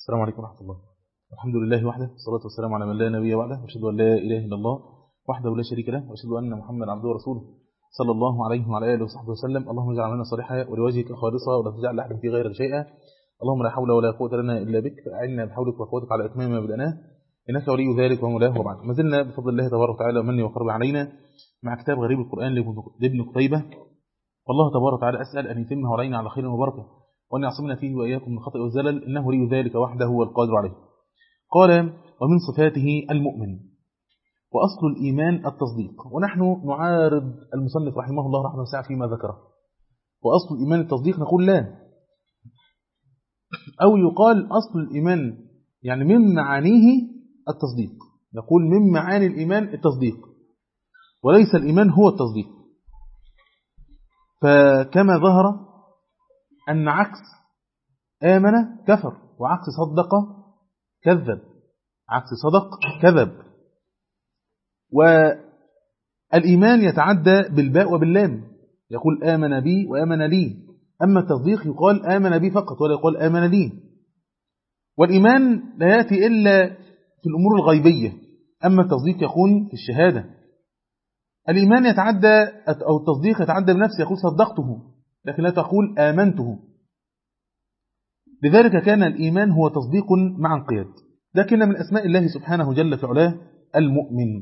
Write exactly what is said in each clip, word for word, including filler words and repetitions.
السلام عليكم ورحمة الله. الحمد لله وحده، والصلاة والسلام على من لا نبي بعده، وأشهد أن لا إله إلا الله وحده لا شريك له، وأشهد أن محمدا عبده ورسوله صلى الله عليه وعلى آله وصحبه وسلم. اللهم اجعل عملنا صالحا ولوجهك خالصا ولا تجعل لأحد في غيرك شيئا. اللهم لا حول ولا قوة لنا إلا بك، فأعنا بحولك وقوتك على إتمام ما بدأناه، إنك ولي ذلك ومولاه. وبعد، ما زلنا بفضل الله تبارك وتعالى ومنه وقرب علينا مع كتاب غريب القرآن لابن قتيبة. والله تبارك وتعالى أسأل أن يتمه علينا على خير وبركة، وأن يعصمنا فيه وإياكم من الخطأ والزلل، إنه ولي ذلك وحده هو القادر عليه. قال: ومن صفاته المؤمن، وأصل الإيمان التصديق. ونحن نعارض المصنف رحمه الله رحمه واسعة فيما ذكره. وأصل الإيمان التصديق، نقول لا، أو يقال أصل الإيمان يعني من معانيه التصديق، نقول من معاني الإيمان التصديق، وليس الإيمان هو التصديق. فكما ظهر أن عكس آمن كفر، وعكس صدق كذب، عكس صدق كذب. والإيمان يتعدى بالباء وباللام، يقول آمن بي وآمن لي. أما التصديق يقال آمن بي فقط ولا يقال آمن لي. والإيمان لا يأتي إلا في الأمور الغيبية، أما التصديق يكون في الشهادة. الإيمان يتعدى أو التصديق يتعدى بنفسه، يقول صدقته لكن لا تقول آمنته. لذلك كان الإيمان هو تصديق مع انقياد. لكن من أسماء الله سبحانه جل في علاه المؤمن.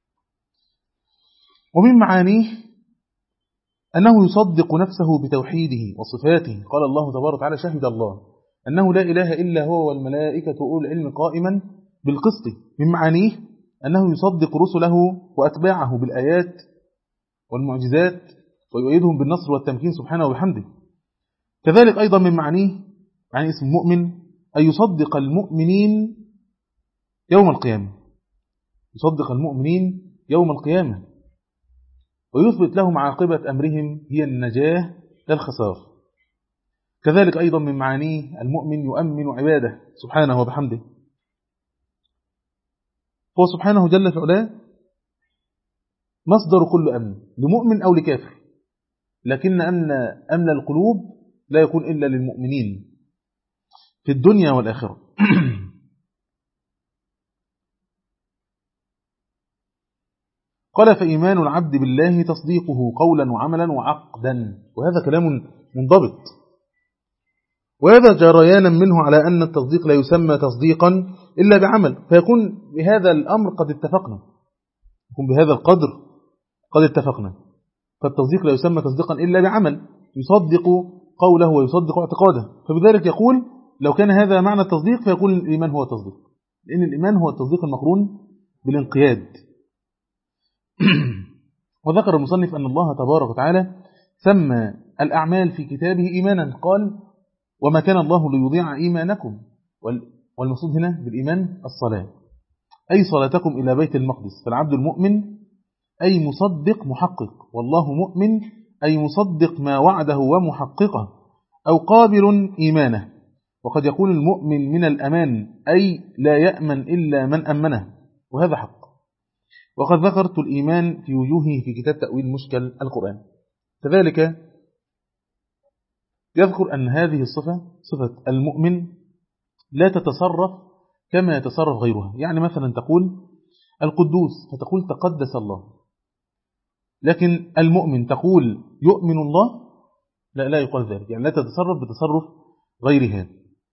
ومن معانيه أنه يصدق نفسه بتوحيده وصفاته. قال الله تبارك وتعالى: شهد الله أنه لا إله إلا هو والملائكة أولو العلم قائما بالقسط. من معانيه أنه يصدق رسله وأتباعه بالآيات والمعجزات، ويؤيدهم بالنصر والتمكين سبحانه وبحمده. كذلك أيضا من معانيه، يعني اسم المؤمن، أن يصدق المؤمنين يوم القيامة، يصدق المؤمنين يوم القيامة، ويثبت لهم عاقبة أمرهم هي النجاة لا الخسار. كذلك أيضا من معانيه المؤمن يؤمن عباده سبحانه وبحمده. هو سبحانه جل في علاه مصدر كل أمن، لمؤمن أو لكافر، لكن أمن أمن القلوب لا يكون إلا للمؤمنين في الدنيا والآخرة. قال: فإيمان العبد بالله تصديقه قولا وعملا وعقدا. وهذا كلام منضبط، وهذا جريانا منه على أن التصديق لا يسمى تصديقا إلا بعمل، فيكون بهذا الأمر قد اتفقنا، يكون بهذا القدر قد اتفقنا. فالتصديق لا يسمى تصديقا إلا بعمل، يصدق قوله ويصدق اعتقاده. فبذلك يقول لو كان هذا معنى التصديق فيكون الإيمان هو التصديق، لأن الإيمان هو التصديق المقرون بالانقياد. وذكر المصنف أن الله تبارك وتعالى سمى الأعمال في كتابه إيمانا، قال: وما كان الله ليضيع إيمانكم. والمقصود هنا بالإيمان الصلاة، أي صلاتكم إلى بيت المقدس. فالعبد المؤمن أي مصدق محقق، والله مؤمن أي مصدق ما وعده ومحققه، أو قابل إيمانه. وقد يكون المؤمن من الأمان، أي لا يأمن إلا من أمنه، وهذا حق. وقد ذكرت الإيمان في وجوهه في كتاب تأويل مشكل القرآن. كذلك يذكر أن هذه الصفة، صفة المؤمن، لا تتصرف كما يتصرف غيرها. يعني مثلا تقول القدوس فتقول تقدس الله، لكن المؤمن تقول يؤمن الله، لا لا يقال ذلك، يعني لا تتصرف بتصرف غيرها.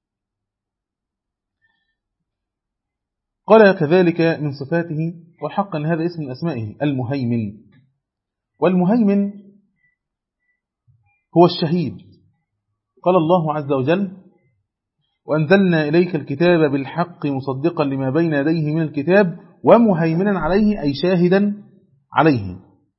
قال: كذلك من صفاته، وحقا هذا اسم من أسمائه، المهيمن. والمهيمن هو الشهيد. قال الله عز وجل: وأنزلنا إليك الكتاب بالحق مصدقا لما بين يديه من الكتاب ومهيمنا عليه، أي شاهدا عليه.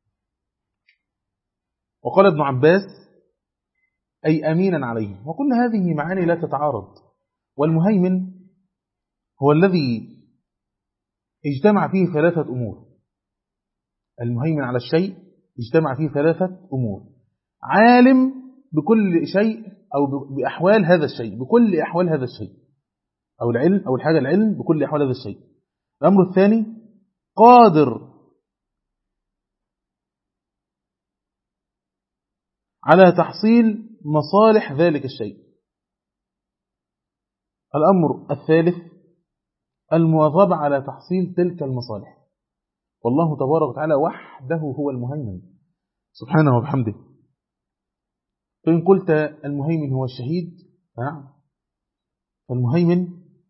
وقال ابن عباس: أي أمينا عليه. وكل هذه معاني لا تتعارض. والمهيمن هو الذي اجتمع فيه ثلاثة أمور. المهيمن على الشيء اجتمع فيه ثلاثة أمور: عالم بكل شيء أو بأحوال هذا الشيء، بكل أحوال هذا الشيء، أو العلم أو الحاجة العلم بكل أحوال هذا الشيء. الأمر الثاني: قادر على تحصيل مصالح ذلك الشيء. الأمر الثالث المواظبة على تحصيل تلك المصالح، والله تبارك وتعالى وحده هو المهيمن سبحانه وبحمده. فإن قلت المهيمن هو الشهيد فنعم، فالمهيمن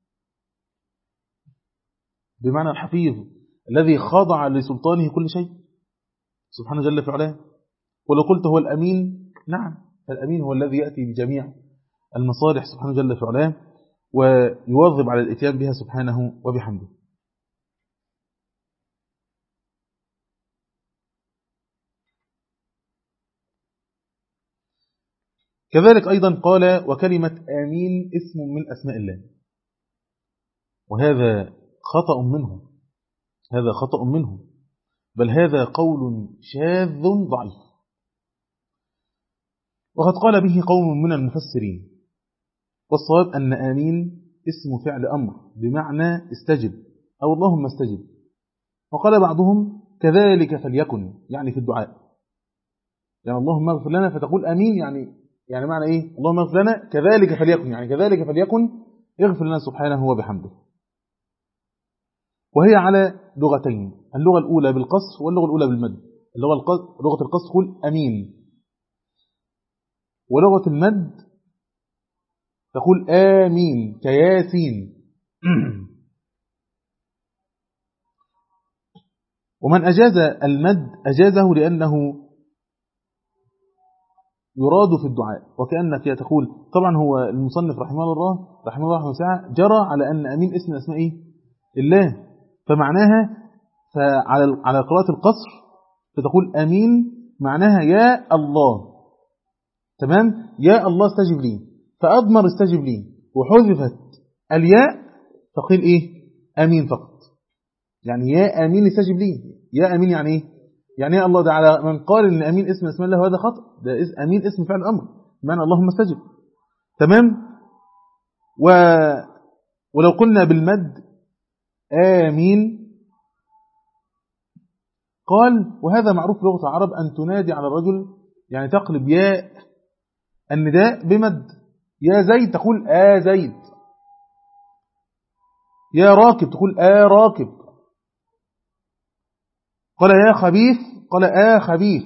بمعنى الحفيظ الذي خضع لسلطانه كل شيء سبحانه جل في علاه. ولو قلت هو الأمين نعم، فالأمين هو الذي يأتي بجميع المصالح سبحانه جل في علاه ويواظب على الاتيان بها سبحانه وبحمده. كذلك أيضا قال وكلمة آمين اسم من أسماء الله، وهذا خطأ منه، هذا خطأ منه، بل هذا قول شاذ ضعيف، وقد قال به قوم من المفسرين، والصواب أن آمين اسم فعل أمر بمعنى استجب أو اللهم استجب. وقال بعضهم كذلك فليكن، يعني في الدعاء، يعني اللهم اغفر لنا فتقول آمين، يعني يعني معنى إيه؟ اللهم اغفر لنا كذلك فليكن، يعني كذلك فليكن اغفر لنا سبحانه وبحمده. وهي على لغتين، اللغة الأولى بالقصر واللغة الأولى بالمد. اللغة لغة القصر تقول أمين، ولغة المد تقول آمين كياسين. ومن أجاز المد أجازه لأنه يراد في الدعاء، وكأنك تقول طبعا هو المصنف رحمه الله رحمه الله وسعى جرى على أن أمين اسم اسماء إيه؟ الله، فمعناها فعلى على قراءة القصر فتقول أمين معناها يا الله، تمام، يا الله استجب لي، فأضمر استجب لي، وحذفت الياء فقيل إيه؟ أمين فقط، يعني يا أمين استجب لي. يا أمين يعني إيه؟ يعني يا الله. ده على من قال إن أمين اسم اسم الله وهذا خطأ، ده أمين اسم فعل أمر بمعنى اللهم استجب، تمام. و ولو قلنا بالمد آمين قال وهذا معروف في لغة العرب أن تنادي على الرجل، يعني تقلب يا النداء بمد، يا زيد تقول آ زيد، يا راكب تقول آ راكب، قال يا خبيث قال آ خبيث،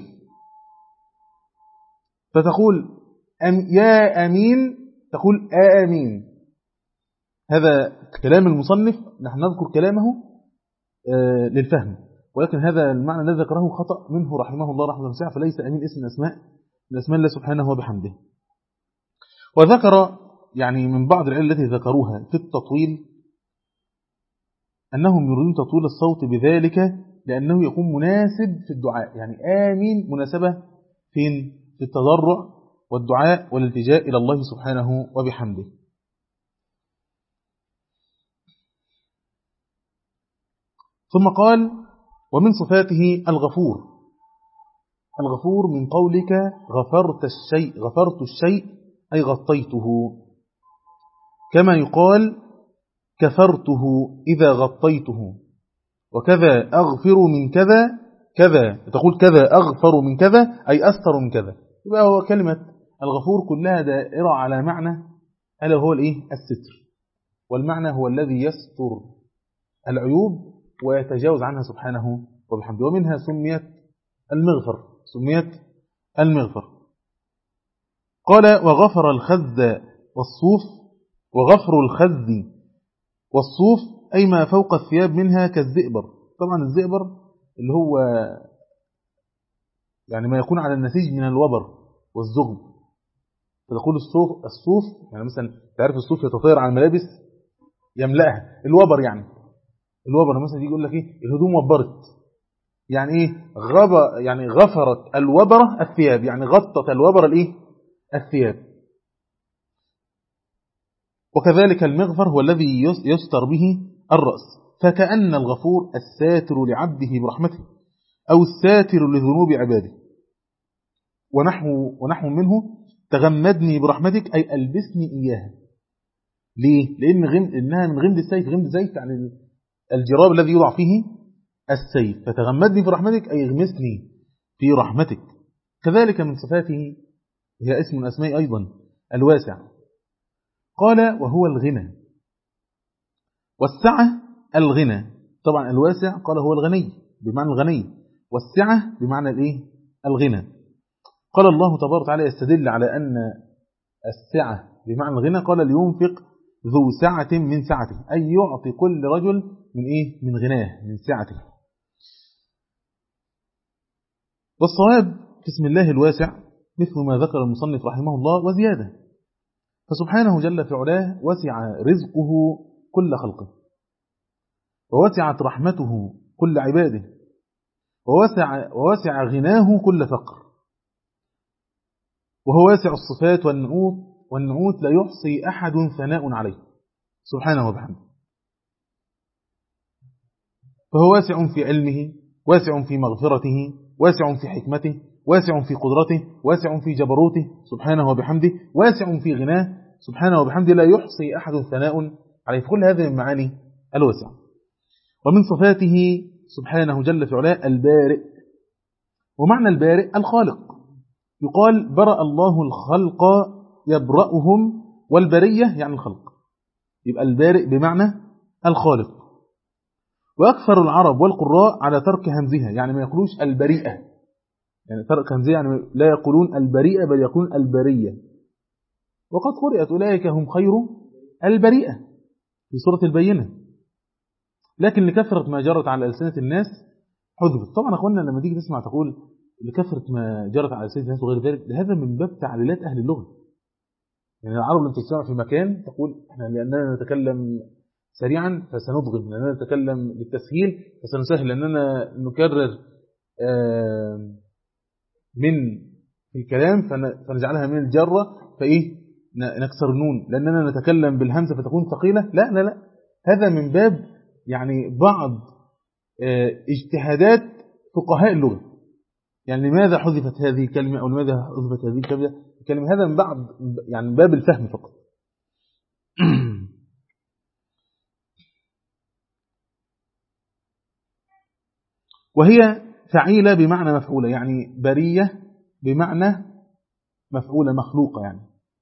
فتقول أم يا أمين تقول آمين. هذا كلام المصنف، نحن نذكر كلامه آه للفهم، ولكن هذا المعنى الذي ذكره خطأ منه رحمه الله رحمه الله، فليس أمين اسم الأسماء من أسماء الله سبحانه وبحمده. وذكر يعني من بعض العلل التي ذكروها في التطويل أنهم يريدون تطويل الصوت بذلك لأنه يكون مناسب في الدعاء، يعني آمين مناسبة فين؟ في التضرع والدعاء والالتجاء إلى الله سبحانه وبحمده. ثم قال ومن صفاته الغفور. الغفور من قولك غفرت الشيء، غفرت الشيء أي غطيته، كما يقال كفرته إذا غطيته، وكذا أغفر من كذا كذا، تقول كذا أغفر من كذا أي أستر من كذا. يبقى هو كلمة الغفور كلها دائرة على معنى ألا هو الإيه؟ الستر، والمعنى هو الذي يستر العيوب ويتجاوز عنها سبحانه وبحمده، ومنها سميت المغفر، سميت المغفر. قال وغفر الخذ والصوف، وغفر الخذ والصوف أي ما فوق الثياب منها كالزئبر. طبعا الزئبر اللي هو يعني ما يكون على النسيج من الوبر والزغب، فتقول الصوف الصوف يعني مثلا تعرف الصوف يتطير على الملابس يملأها، الوبر يعني الوبر مثلا يقول لك ايه الهدوم وبرت، يعني ايه غب يعني غفرت الوبرة الثياب، يعني غطت الوبرة الايه الثياب. وكذلك المغفر هو الذي يستر به الرأس، فكأن الغفور الساتر لعبده برحمته أو الساتر لذنوب عباده. ونحو, ونحو منه تغمدني برحمتك أي ألبسني إياها. ليه؟ لأن غم إنها من غمد السيف، غمد السيف يعني الجراب الذي يوضع فيه السيف، فتغمدني في رحمتك أي اغمسني في رحمتك. كذلك من صفاته هي اسم من أسماء أيضا الواسع. قال وهو الغنى، والسعة الغنى. طبعا الواسع قال هو الغني بمعنى الغني، والسعة بمعنى الايه؟ الغنى. قال الله تبارك وتعالى يستدل على أن السعة بمعنى الغنى، قال لينفق ذو سعة من سعته، أي يعطي كل رجل من إيه؟ من غناه، من سعته. والصواب في اسم الله الواسع مثل ما ذكر المصنف رحمه الله وزيادة، فسبحانه جل في علاه وسع رزقه كل خلقه، ووسعت رحمته كل عباده، ووسع, ووسع غناه كل فقر، وهو واسع الصفات والنعوت والنعوت لا يحصي أحد ثناء عليه سبحانه وبحمده. فهو واسع في علمه، واسع في مغفرته، واسع في حكمته، واسع في قدرته، واسع في جبروته سبحانه وبحمده، واسع في غناه سبحانه وبحمده لا يحصي أحد ثناء عليه. كل هذه من معاني الواسع. ومن صفاته سبحانه جل في علاه البارئ، ومعنى البارئ الخالق. يقال برأ الله الخلق يبرأهم، والبرية يعني الخلق، يبقى البارئ بمعنى الخالق. وأكثر العرب والقراء على ترك همزها، يعني ما يقولوش البريئة، يعني ترك همزها يعني لا يقولون البريئة بل يقولون البرية. وقد قرأت أولئك هم خير البريئة في سورة البينة، لكن لكثرة ما جرت على ألسنة الناس حذفت. طبعا أخوانا لما تيجي تسمع تقول لكثرة ما جرت على ألسنة الناس وغير ذلك، هذا من باب تعليلات أهل اللغة. يعني العرب لما تجتمع في مكان تقول احنا لأننا نتكلم سريعا فسنضغم، لأننا نتكلم للتسهيل فسنسهل، لأننا نكرر من الكلام فنجعلها من الجرة فإيه نكسر النون، لأننا نتكلم بالهمزة فتكون ثقيلة. لا لا لا، هذا من باب يعني بعض اجتهادات فقهاء اللغة. يعني لماذا حذفت هذه الكلمة أو لماذا حذفت هذه الكلمة، هذا من بعض يعني باب الفهم فقط. وهي فعيلة بمعنى مفعولة، يعني برية بمعنى مفعولة مخلوقة يعني.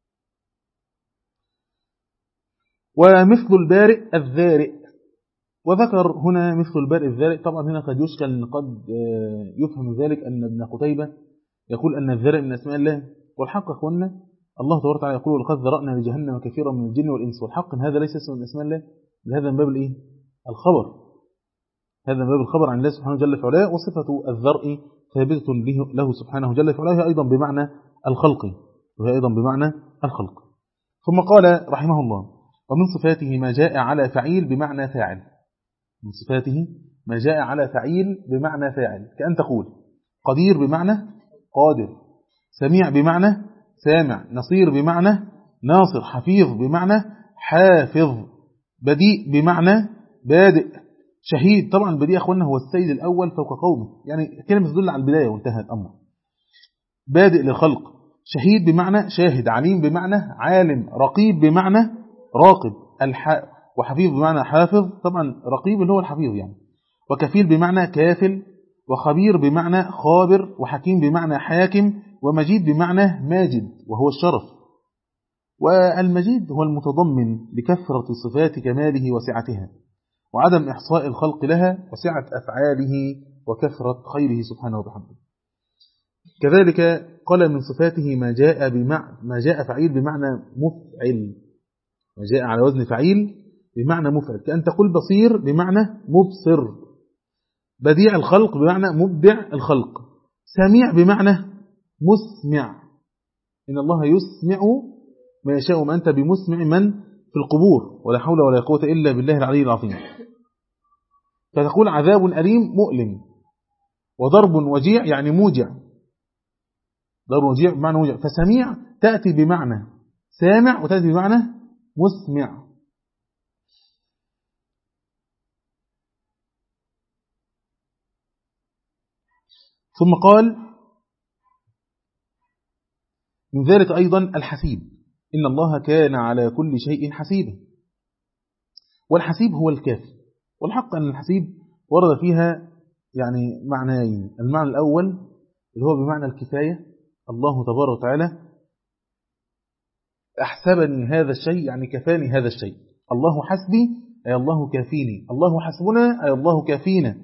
ومثل البارئ الذارئ، وذكر هنا مثل البارئ الذارئ. طبعا هنا قد يشكل، قد يفهم ذلك أن ابن قتيبة يقول أن الذارئ من أسماء الله، والحق أخوانا الله تبارك وتعالى يقول ولقد ذرأنا لجهنم كثيرا من الجن والإنس، والحق هذا ليس اسم من أسماء الله، هذا من باب الإيه؟ الخبر، هذا من باب الخبر عن الله سبحانه جل في علاه. وصفة الذرء ثابتة له سبحانه جل في علاه، أيضا بمعنى الخلق، وهي أيضا بمعنى الخلق. ثم قال رحمه الله ومن صفاته ما جاء على فعيل بمعنى فاعل. من صفاته ما جاء على فعيل بمعنى فاعل، كأن تقول قدير بمعنى قادر، سميع بمعنى سامع، نصير بمعنى ناصر، حفيظ بمعنى حافظ، بديء بمعنى بادئ، شهيد. طبعا البديء أخوانا هو السيد الأول فوق قومه، يعني كلمة تدل على البداية وانتهى الأمر. بادئ للخلق، شهيد بمعنى شاهد، عليم بمعنى عالم، رقيب بمعنى راقب، الح... وحفيظ بمعنى حافظ، طبعا رقيب اللي هو الحفيظ يعني، وكفيل بمعنى كافل، وخبير بمعنى خابر، وحكيم بمعنى حاكم، ومجيد بمعنى ماجد وهو الشرف. والمجيد هو المتضمن لكثرة صفات كماله وسعتها، وعدم إحصاء الخلق لها، وسعة أفعاله وكثرة خيره سبحانه وبحمده. كذلك قال من صفاته ما جاء بمعنى ما جاء فعيل بمعنى مفعل، ما جاء على وزن فعيل بمعنى مفعل، كأن تقول بصير بمعنى مبصر، بديع الخلق بمعنى مبدع الخلق، سميع بمعنى مسمع، إن الله يسمع ما يشاء، ما أنت بمسمع من في القبور، ولا حول ولا قوة إلا بالله العلي العظيم. فتقول عذاب أليم مؤلم، وضرب وجيع يعني موجع، ضرب وجيع بمعنى موجع. فسميع تأتي بمعنى سامع وتأتي بمعنى مسمع. ثم قال من ذلك أيضا الحسيب، إن الله كان على كل شيء حسيبا. والحسيب هو الكافي، والحق أن الحسيب ورد فيها يعني معنيين. المعنى الأول اللي هو بمعنى الكفاية، الله تبارك وتعالى أحسبني هذا الشيء يعني كفاني هذا الشيء، الله حسبي أي الله كافيني، الله حسبنا أي الله كافينا.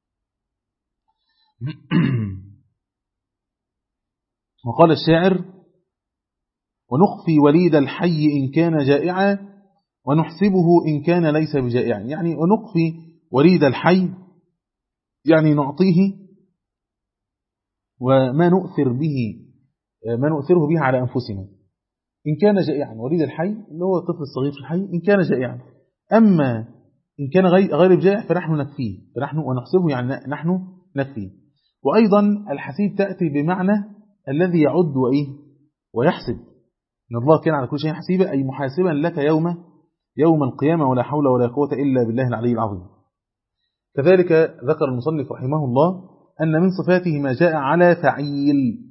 وقال الشاعر: ونخفي وليد الحي إن كان جائعا ونحسبه إن كان ليس بجائع. يعني ونخفي وليد الحي يعني نعطيه وما نؤثر به ما نؤثره به على أنفسنا إن كان جائعا. وليد الحي اللي هو الطفل الصغير في الحي إن كان جائعا، أما إن كان غير بجائع فنحن نكفيه، فنحن ونحسبه يعني نحن نكفيه. وأيضا الحسيب تأتي بمعنى الذي يعد وإيه ويحسب، إن الله كان على كل شيء حسيبا، أي محاسبا لك يوم يوم القيامة، ولا حول ولا قوة إلا بالله العلي العظيم. كذلك ذكر المصنف رحمه الله أن من صفاته ما جاء على فعيل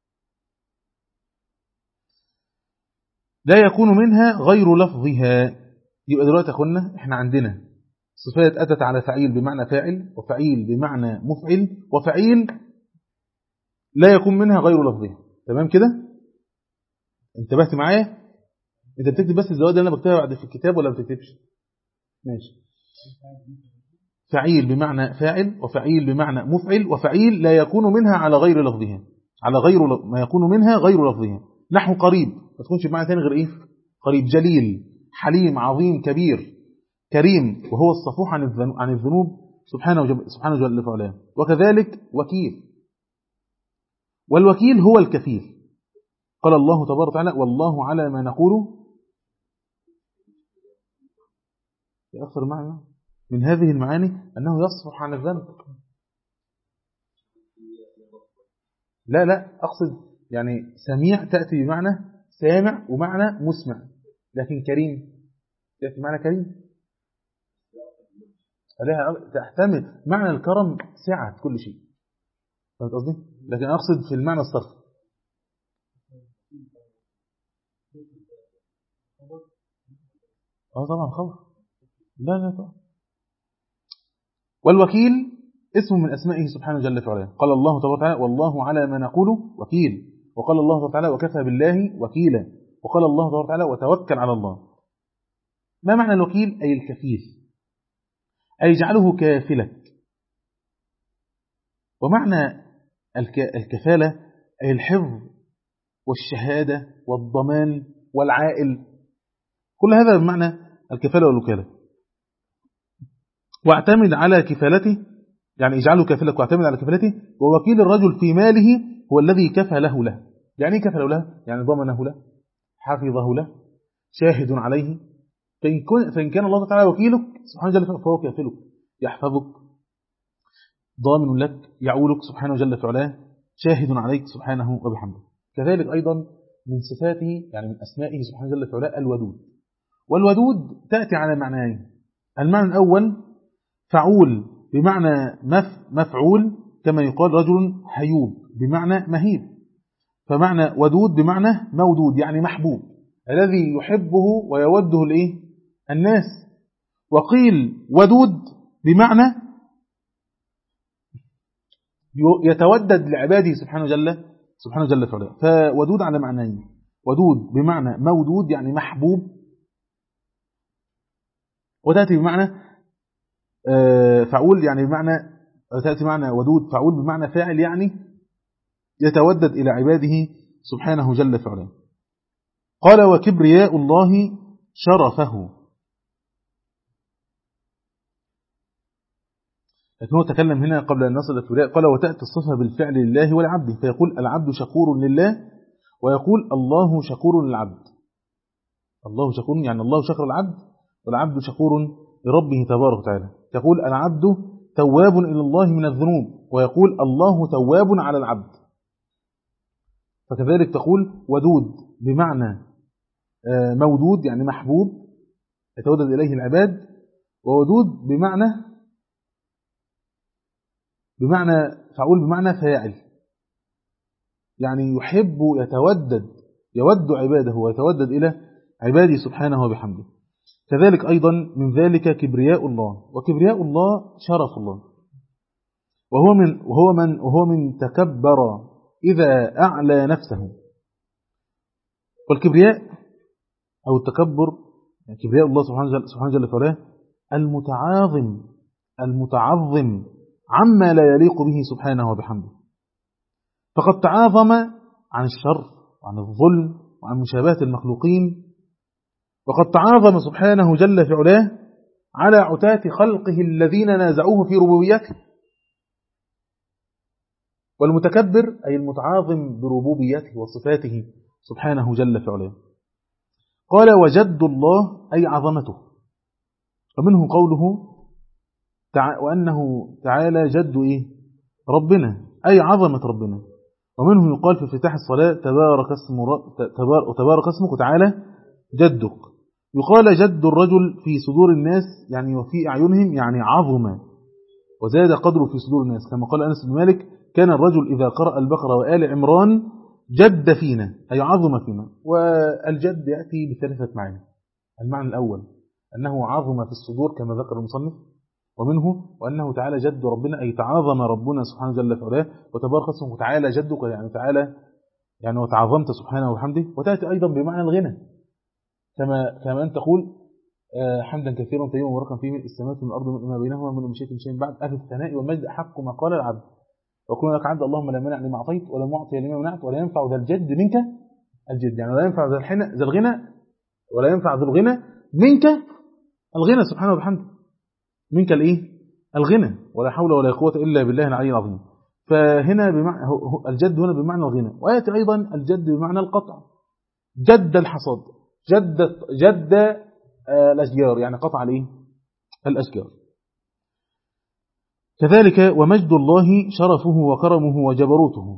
لا يكون منها غير لفظها. يبقى دلوقتي يا أخوانا احنا عندنا صفات أتت على فعيل بمعنى فاعل، وفعيل بمعنى مفعل، وفعيل لا يكون منها غير لفظها. تمام كده؟ انتبهت معايا؟ انت بتكتب بس الزوائد اللي انا بكتبها بعد في الكتاب ولا بتكتبش؟ ماشي. فعيل بمعنى فاعل، وفعيل بمعنى مفعل، وفعيل لا يكون منها على غير لفظها، على غير ما يكون منها غير لفظها. نحو قريب ما تكونش بمعنى ثاني غير ايه؟ قريب. جليل، حليم، عظيم، كبير، كريم، وهو الصفوح عن عن الذنوب سبحانه سبحانه جل وعلا. وكذلك وكيل، والوكيل هو الكفيل. قال الله تبارك وتعالى: والله على ما نقول. أكثر معنى من هذه المعاني أنه يصفح عن الذنب. لا لا أقصد يعني سميع تأتي بمعنى سامع ومعنى مسمع، لكن كريم تأتي بمعنى كريم تحتمل معنى الكرم سعة كل شيء. فهمت قصدي؟ لكن أقصد في المعنى الصرف. اه طبعا خبر. لا لا طبعا. والوكيل اسم من أسمائه سبحانه جل وعلا. قال الله تبارك وتعالى: والله على ما نقول وكيل. وقال الله تبارك وتعالى: وكفى بالله وكيلا. وقال الله تبارك وتعالى: وتوكل على الله. ما معنى الوكيل؟ أي الكفيل، أي يجعله كافلك. ومعنى الكفالة أي الحفظ والشهادة والضمان والعائل، كل هذا بمعنى الكفالة والوكالة. واعتمد على كفالته يعني اجعله كافلك واعتمد على كفالته. ووكيل الرجل في ماله هو الذي كفله له. يعني ايه كفله له؟ يعني ضمنه له، حفظه له، شاهد عليه. فإن كان الله تعالى وكيلك سبحانه جل فهو كافلك، يحفظك، ضامن لك، يعولك سبحانه جل وعلا، شاهد عليك سبحانه وبحمده. كذلك أيضا من صفاته يعني من أسمائه سبحانه جل وعلا الودود. والودود تأتي على معنيين. المعنى الأول فعول بمعنى مف مفعول، كما يقال رجل حيوب بمعنى مهيب. فمعنى ودود بمعنى مودود يعني محبوب، الذي يحبه ويوده الايه الناس. وقيل ودود بمعنى يتودد لعباده سبحانه جل سبحانه جل وعلا. فودود على معنيين: ودود بمعنى مودود يعني محبوب، وتأتي بمعنى فعول يعني بمعنى تأتي معنى ودود فعول بمعنى فاعل يعني يتودد إلى عباده سبحانه جل وعلا. قال: وكبرياء الله شرفه. لكنه تكلم هنا قبل أن نصل الكبرياء. قال: وتأتي الصفة بالفعل لله والعبد، فيقول العبد شكور لله، ويقول الله شكور للعبد. الله شكور يعني الله شكر العبد، والعبد شكور لربه تبارك وتعالى. يقول العبد تواب إلى الله من الذنوب، ويقول الله تواب على العبد. فكذلك تقول ودود بمعنى مودود يعني محبوب يتودد إليه العباد، وودود بمعنى بمعنى فعول بمعنى فاعل يعني يحب يتودد يود عباده ويتودد إلى عباده سبحانه وبحمده. كذلك أيضا من ذلك كبرياء الله. وكبرياء الله شرف الله، وهو من وهو من وهو من تكبر إذا أعلى نفسه. والكبرياء أو التكبر يعني كبرياء الله سبحانه سبحانه جل وعلا المتعاظم المتعظم عما لا يليق به سبحانه وبحمده. فقد تعاظم عن الشر وعن الظلم وعن مشابهة المخلوقين، وقد تعاظم سبحانه جل في علاه على عتاة خلقه الذين نازعوه في ربوبيته. والمتكبر أي المتعاظم بربوبيته وصفاته سبحانه جل في علاه. قال وجد الله أي عظمته، ومنه قوله تع... وأنه تعالى جد إيه؟ ربنا أي عظمة ربنا. ومنه يقال في افتتاح الصلاة تبارك اسم ر... تبار... وتبارك اسمك تعالى جدك. يقال جد الرجل في صدور الناس يعني وفي أعينهم يعني عظم وزاد قدره في صدور الناس، كما قال أنس بن مالك كان الرجل إذا قرأ البقرة وآل عمران جد فينا أي عظم فينا. والجد يأتي بثلاثة معاني. المعنى الأول أنه عظم في الصدور كما ذكر المصنف، ومنه وأنه تعالى جد ربنا أي تعاظم ربنا سبحانه جل في علاه، وتبارك اسمه تعالى جدك يعني تعالى يعني وتعظمت سبحانه وبحمده. وتأتي أيضا بمعنى الغنى كما كما أن تقول حمدا كثيرا طيبا مباركا فيه من السماوات والأرض وما بينهما من مشيئة شيء بعد أهل الثناء والمجد أحق ما قال العبد وكون لك عبد اللهم لا مانع لما أعطيت ولا معطي لما منعت ولا ينفع ذا الجد منك الجد، يعني ولا ينفع ذا الحنى ذا الغنى ولا ينفع ذا الغنى منك الغنى سبحانه وبحمده. منك الايه؟ الغنى، ولا حول ولا قوة إلا بالله العلي العظيم. فهنا بمعنى الجد هنا بمعنى الغنى. ويأتي أيضا الجد بمعنى القطع، جد الحصاد، جد جد الأشجار يعني قطع الايه؟ الأشجار. كذلك ومجد الله شرفه وكرمه وجبروته.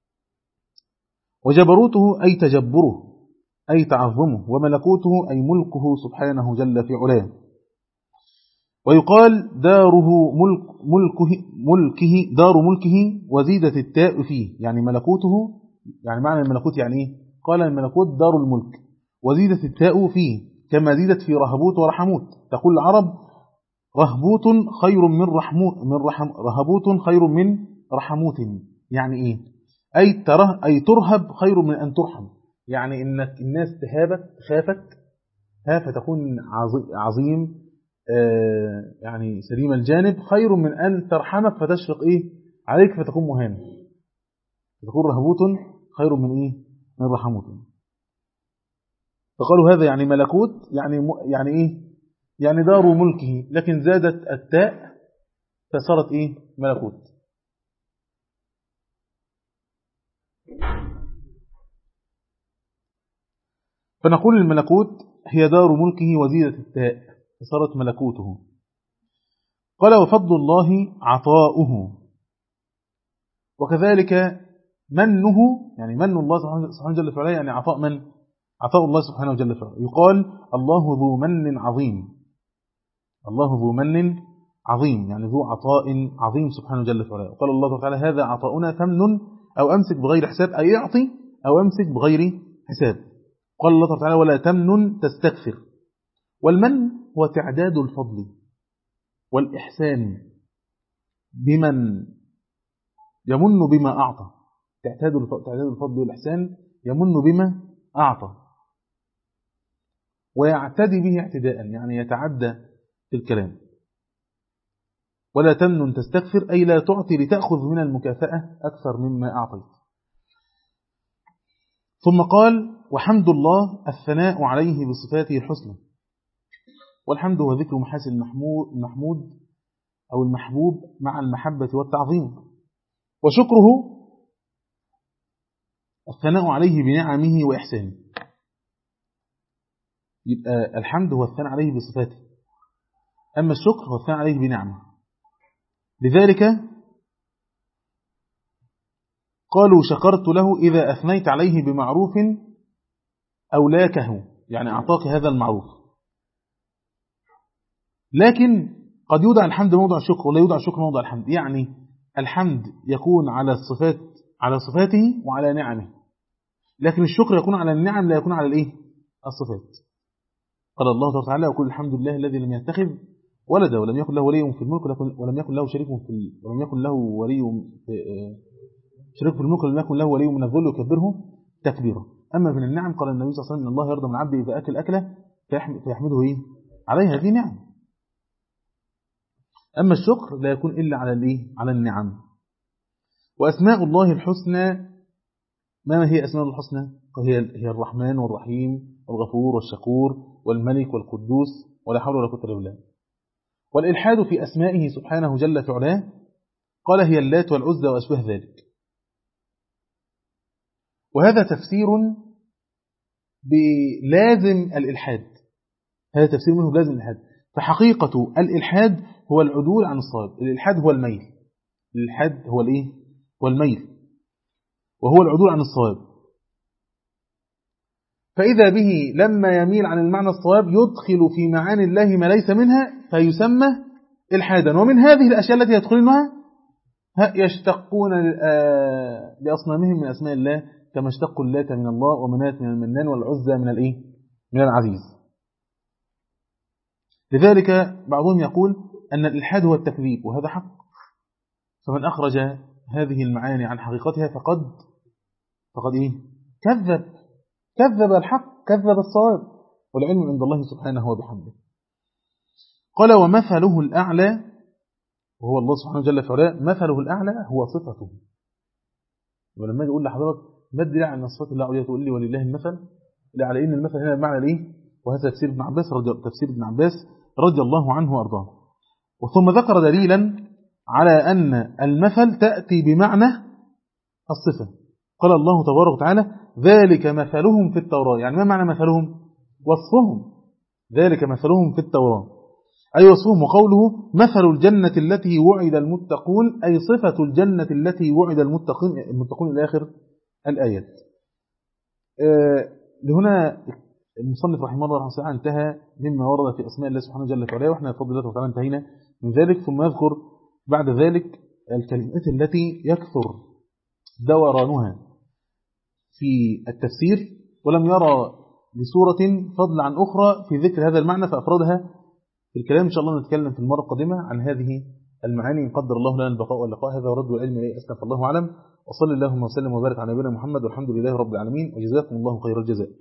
وجبروته أي تجبره أي تعظمه، وملكوته أي ملكه سبحانه جل في علاه. ويقال داره ملك ملكه ملكه دار ملكه وزيدت التاء فيه يعني ملكوته، يعني معنى الملكوت يعني ايه؟ قال الملكوت دار الملك وزيدت التاء فيه كما زيدت في رهبوت ورحموت. تقول العرب رهبوت خير من رحموت من رحم رهبوت خير من رحموت، يعني ايه؟ اي تره اي ترهب خير من ان ترحم، يعني انك الناس تهابك خافك ها فتكون عظيم آه يعني سليم الجانب خير من أن ترحمك فتشفق إيه عليك فتكون مهان. فتكون رهبوت خير من إيه من رحموت. فقالوا هذا يعني ملكوت يعني يعني إيه يعني دار ملكه، لكن زادت التاء فصارت إيه ملكوت. فنقول الملكوت هي دار ملكه وزيدت التاء فصارت ملكوته. قال وفضل الله عطاؤه. وكذلك منه يعني من الله سبحانه جل في علاه يعني عطاء من؟ عطاء الله سبحانه جل في علاه. يقال الله ذو من عظيم، الله ذو من عظيم يعني ذو عطاء عظيم سبحانه جل في علاه. وقال الله تعالى هذا عطاؤنا فمن أو أمسك بغير حساب أي اعطي أو أمسك بغير حساب. قال الله تعالى ولا تمنن تستكثر. والمن هو تعداد الفضل والإحسان بمن يمن بما أعطى، تعداد الفضل والإحسان يمن بما أعطى ويعتدي به اعتداء يعني يتعدى في الكلام. ولا تمنن تستكثر أي لا تعطي لتأخذ من المكافأة أكثر مما أعطيت. ثم قال وحمد الله الثناء عليه بصفاته الحسنى. والحمد هو ذكر محاسن المحمود أو المحبوب مع المحبة والتعظيم. وشكره الثناء عليه بنعمه وإحسانه. يبقى الحمد هو الثناء عليه بصفاته، أما الشكر هو الثناء عليه بنعمه. لذلك قالوا شكرت له إذا أثنيت عليه بمعروف أولاكه يعني أعطاك هذا المعروف. لكن قد يوضع الحمد موضع الشكر ولا يوضع الشكر موضع الحمد، يعني الحمد يكون على الصفات على صفاته وعلى نعمه، لكن الشكر يكون على النعم لا يكون على الايه الصفات. قال الله تعالى وكل الحمد لله الذي لم يتخذ ولدا ولم يكن له ولي في الملك ولم يكن له شريك في ولم يكن له ولي في شريك في الملك ولم يكن له ولي من الذل يكبره تكبيرا. اما من النعم قال النبي صلى الله عليه وسلم ان الله يرضى من عبده اذا اكل اكله فيحمده ايه عليها، هذه نعم. أما الشكر لا يكون إلا على الإيه؟ على النعم. وأسماء الله الحسنى، ما هي أسماء الله الحسنى؟ هي هي الرحمن والرحيم والغفور والشكور والملك والقدوس، ولا حول ولا قوة إلا بالله. والإلحاد في أسمائه سبحانه جل في علاه قال هي اللات والعزى وأشبه ذلك. وهذا تفسير بلازم الإلحاد، هذا تفسير منه بلازم الإلحاد. فحقيقة الإلحاد هو العدول عن الصواب، الإلحاد هو الميل، الإلحاد هو الإيه؟ هو الميل، وهو العدول عن الصواب. فإذا به لما يميل عن المعنى الصواب يدخل في معاني الله ما ليس منها فيسمى إلحادا. ومن هذه الأشياء التي يدخلونها يشتقون لأصنامهم من أسماء الله، كما اشتقوا اللات من الله ومنات من المنان والعزى من الإيه؟ من العزيز. لذلك بعضهم يقول أن الإلحاد هو التكذيب، وهذا حق. فمن أخرج هذه المعاني عن حقيقتها فقد فقد إيه؟ كذب كذب الحق، كذب الصواب، والعلم عند الله سبحانه وبحمده. قال ومثله الأعلى، وهو الله سبحانه جل في علاه، مثله الأعلى هو صفته. ولما يقول لحضرتك ما الدليل على صفات الله عليه تقول لي ولله المثل، لا، على إن المثل هنا بمعنى الإيه؟ وهذا تفسير ابن عباس رضي تفسير ابن عباس رضي الله عنه وأرضاه. وثم ذكر دليلا على أن المثل تأتي بمعنى الصفة. قال الله تبارك وتعالى ذلك مثلهم في التوراة. يعني ما معنى مثلهم؟ وصفهم. ذلك مثلهم في التوراة أي وصفهم. وقوله مثل الجنة التي وعد المتقون أي صفة الجنة التي وعد المتقون المتقون إلى آخر الآيات. أه لهنا المصنف رحمه الله رحمه الله انتهى مما ورد في أسماء الله سبحانه جل وعلا، وإحنا بفضل الله تعالى انتهينا من ذلك. ثم يذكر بعد ذلك الكلمات التي يكثر دورانها في التفسير ولم يرى بصورة فضل عن أخرى في ذكر هذا المعنى فأفردها في الكلام. إن شاء الله نتكلم في المرة القادمة عن هذه المعاني إن قدر الله لنا البقاء واللقاء. هذا ورد العلم إليه أسلم، فالله أعلم. وصلى اللهم وسلم وبارك على نبينا محمد، والحمد لله رب العالمين، وجزاكم الله خير الجزاء.